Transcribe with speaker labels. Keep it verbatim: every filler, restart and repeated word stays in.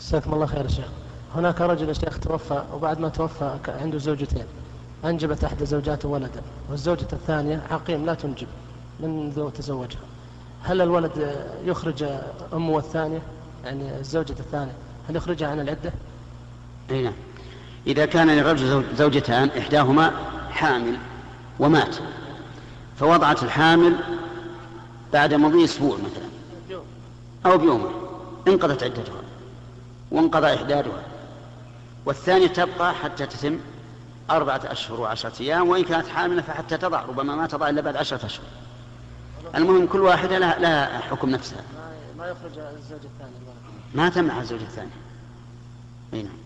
Speaker 1: جزاكم الله خير يا شيخ. هناك رجل يا شيخ توفى، وبعد ما توفى عنده زوجتين، أنجبت إحدى زوجاته ولدا، والزوجة الثانية عقيم لا تنجب منذ تزوجها. هل الولد يخرج أمه الثانية، يعني الزوجة الثانية، هل يخرجها عن العدة؟
Speaker 2: أي نعم. إذا كان للرجل زوجتان إحداهما حامل ومات، فوضعت الحامل بعد مضي أسبوع مثلا أو بيوم، انقضت عدتها وانقضى إحدادها، والثانية تبقى حتى تتم أربعة أشهر وعشرة أيام، وإن كانت حاملة فحتى تضع، ربما ما تضع إلا بعد عشرة أشهر. المهم كل واحدة لها, لها حكم نفسها.
Speaker 1: ما يخرج الزوج الثاني،
Speaker 2: ما تمنع الزوج الثاني. أي نعم.